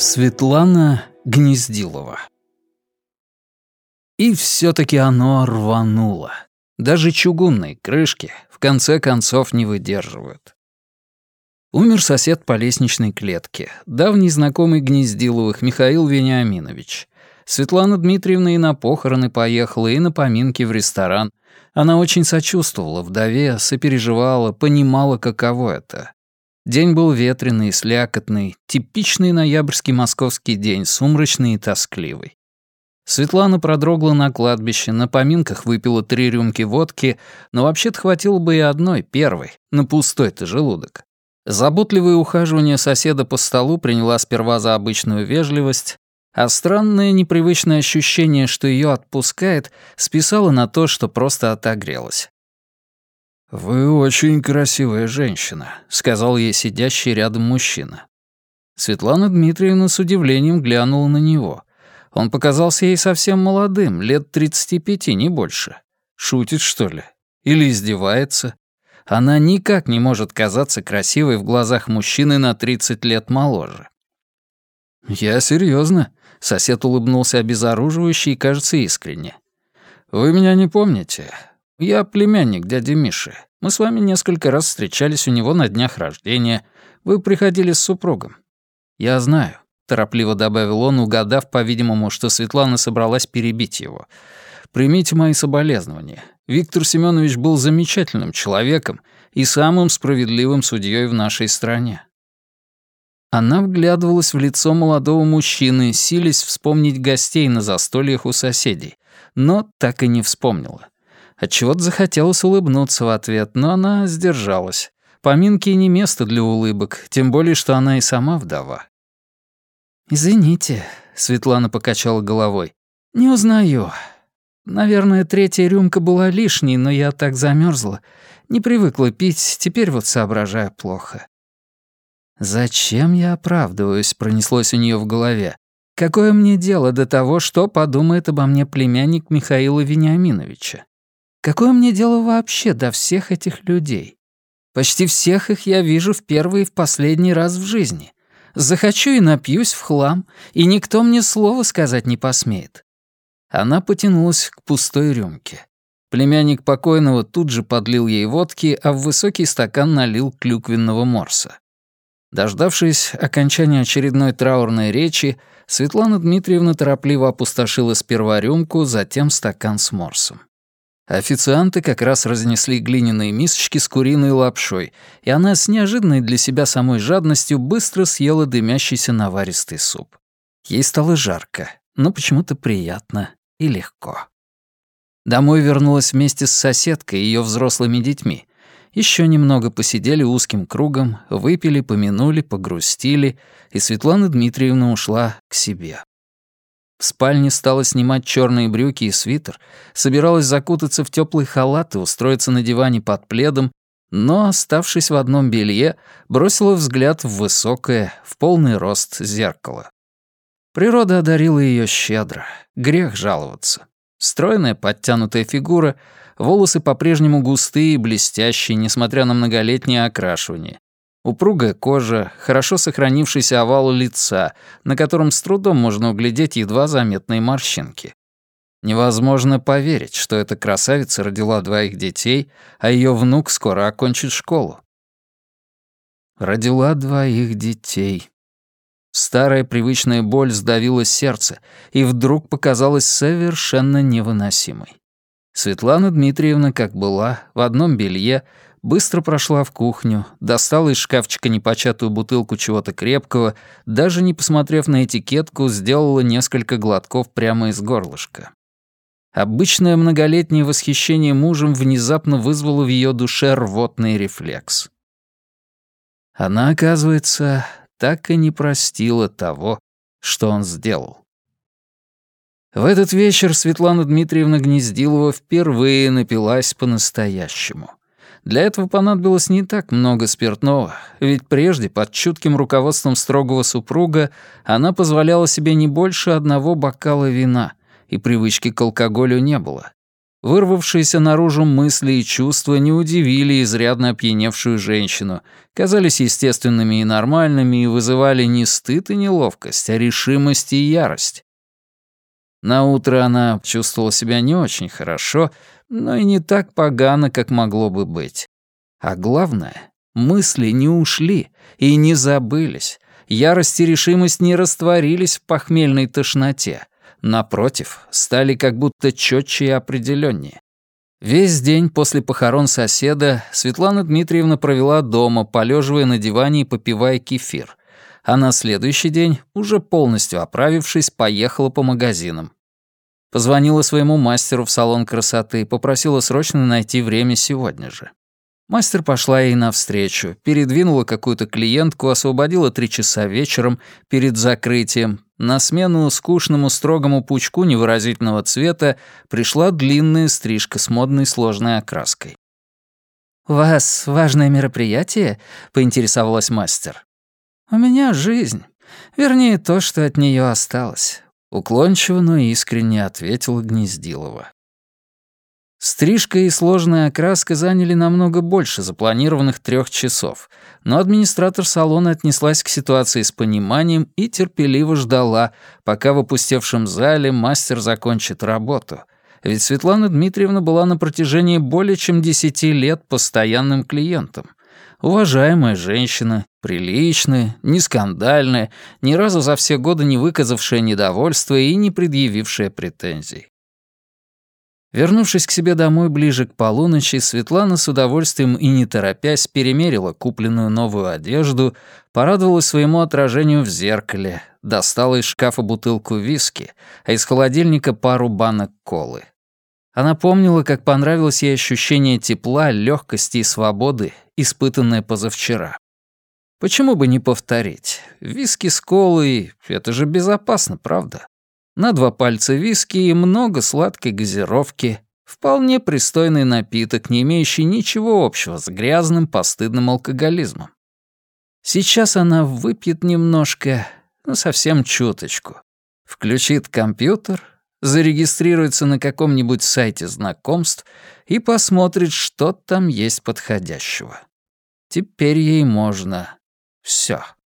Светлана Гнездилова. И все-таки оно рвануло. Даже чугунные крышки в конце концов не выдерживают. Умер сосед по лестничной клетке, давний знакомый Гнездиловых Михаил Вениаминович. Светлана Дмитриевна и на похороны поехала, и на поминки в ресторан. Она очень сочувствовала вдове, сопереживала, понимала, каково это. День был ветреный, слякотный, типичный ноябрьский московский день, сумрачный и тоскливый. Светлана продрогла на кладбище, на поминках выпила 3 рюмки водки, но вообще-то хватило бы и одной, первой, на пустой-то желудок. Заботливое ухаживание соседа по столу приняла сперва за обычную вежливость, а странное непривычное ощущение, что ее отпускает, списала на то, что просто отогрелась. «Вы очень красивая женщина», — сказал ей сидящий рядом мужчина. Светлана Дмитриевна с удивлением глянула на него. Он показался ей совсем молодым, лет 35, не больше. Шутит, что ли? Или издевается? Она никак не может казаться красивой в глазах мужчины на 30 лет моложе. «Я серьезно», — сосед улыбнулся обезоруживающе и, кажется, искренне. «Вы меня не помните? Я племянник дяди Миши. Мы с вами несколько раз встречались у него на днях рождения. Вы приходили с супругом». «Я знаю», — торопливо добавил он, угадав, по-видимому, что Светлана собралась перебить его. «Примите мои соболезнования. Виктор Семенович был замечательным человеком и самым справедливым судьей в нашей стране». Она вглядывалась в лицо молодого мужчины, силясь вспомнить гостей на застольях у соседей, но так и не вспомнила. Отчего-то захотелось улыбнуться в ответ, но она сдержалась. Поминки не место для улыбок, тем более, что она и сама вдова. «Извините», — Светлана покачала головой, — «не узнаю. Наверное, 3-я рюмка была лишней, но я так замерзла. Не привыкла пить, теперь вот соображаю плохо». «Зачем я оправдываюсь?» — пронеслось у нее в голове. «Какое мне дело до того, что подумает обо мне племянник Михаила Вениаминовича? Какое мне дело вообще до всех этих людей? Почти всех их я вижу в первый и в последний раз в жизни. Захочу и напьюсь в хлам, и никто мне слова сказать не посмеет». Она потянулась к пустой рюмке. Племянник покойного тут же подлил ей водки, а в высокий стакан налил клюквенного морса. Дождавшись окончания очередной траурной речи, Светлана Дмитриевна торопливо опустошила сперва рюмку, затем стакан с морсом. Официанты как раз разнесли глиняные мисочки с куриной лапшой, и она с неожиданной для себя самой жадностью быстро съела дымящийся наваристый суп. Ей стало жарко, но почему-то приятно и легко. Домой вернулась вместе с соседкой и ее взрослыми детьми. Еще немного посидели узким кругом, выпили, помянули, погрустили, и Светлана Дмитриевна ушла к себе. В спальне стала снимать черные брюки и свитер, собиралась закутаться в теплый халат и устроиться на диване под пледом, но, оставшись в одном белье, бросила взгляд в высокое, в полный рост зеркало. Природа одарила ее щедро, грех жаловаться. Стройная подтянутая фигура, волосы по-прежнему густые и блестящие, несмотря на многолетнее окрашивание. Упругая кожа, хорошо сохранившийся овал лица, на котором с трудом можно углядеть едва заметные морщинки. Невозможно поверить, что эта красавица родила 2 детей, а ее внук скоро окончит школу. Родила 2 детей. Старая привычная боль сдавила сердце и вдруг показалась совершенно невыносимой. Светлана Дмитриевна, как была, в одном белье, быстро прошла в кухню, достала из шкафчика непочатую бутылку чего-то крепкого, даже не посмотрев на этикетку, сделала несколько глотков прямо из горлышка. Обычное многолетнее восхищение мужем внезапно вызвало в ее душе рвотный рефлекс. Она, оказывается, так и не простила того, что он сделал. В этот вечер Светлана Дмитриевна Гнездилова впервые напилась по-настоящему. Для этого понадобилось не так много спиртного, ведь прежде, под чутким руководством строгого супруга, она позволяла себе не больше 1 бокала вина, и привычки к алкоголю не было. Вырвавшиеся наружу мысли и чувства не удивили изрядно опьяневшую женщину, казались естественными и нормальными и вызывали не стыд и неловкость, а решимость и ярость. Наутро она чувствовала себя не очень хорошо, но и не так погано, как могло бы быть. А главное, мысли не ушли и не забылись. Ярость и решимость не растворились в похмельной тошноте. Напротив, стали как будто чётче и определённее. Весь день после похорон соседа Светлана Дмитриевна провела дома, полеживая на диване и попивая кефир. А на следующий день, уже полностью оправившись, поехала по магазинам. Позвонила своему мастеру в салон красоты и попросила срочно найти время сегодня же. Мастер пошла ей навстречу, передвинула какую-то клиентку, освободила 3 часа вечером перед закрытием. На смену скучному строгому пучку невыразительного цвета пришла длинная стрижка с модной сложной окраской. «У вас важное мероприятие?» — поинтересовалась мастер. «У меня жизнь. Вернее, то, что от нее осталось», — уклончиво, но искренне ответила Гнездилова. Стрижка и сложная окраска заняли намного больше запланированных 3 часов, но администратор салона отнеслась к ситуации с пониманием и терпеливо ждала, пока в опустевшем зале мастер закончит работу, ведь Светлана Дмитриевна была на протяжении более чем 10 лет постоянным клиентом. Уважаемая женщина, приличная, не скандальная, ни разу за все годы не выказавшая недовольства и не предъявившая претензий. Вернувшись к себе домой ближе к полуночи, Светлана с удовольствием и не торопясь перемерила купленную новую одежду, порадовалась своему отражению в зеркале, достала из шкафа бутылку виски, а из холодильника пару банок колы. Она помнила, как понравилось ей ощущение тепла, легкости и свободы, испытанное позавчера. Почему бы не повторить? Виски с колой — это же безопасно, правда? На 2 пальца виски и много сладкой газировки. Вполне пристойный напиток, не имеющий ничего общего с грязным, постыдным алкоголизмом. Сейчас она выпьет немножко, ну, совсем чуточку. Включит компьютер, зарегистрируется на каком-нибудь сайте знакомств и посмотрит, что там есть подходящего. Теперь ей можно всё.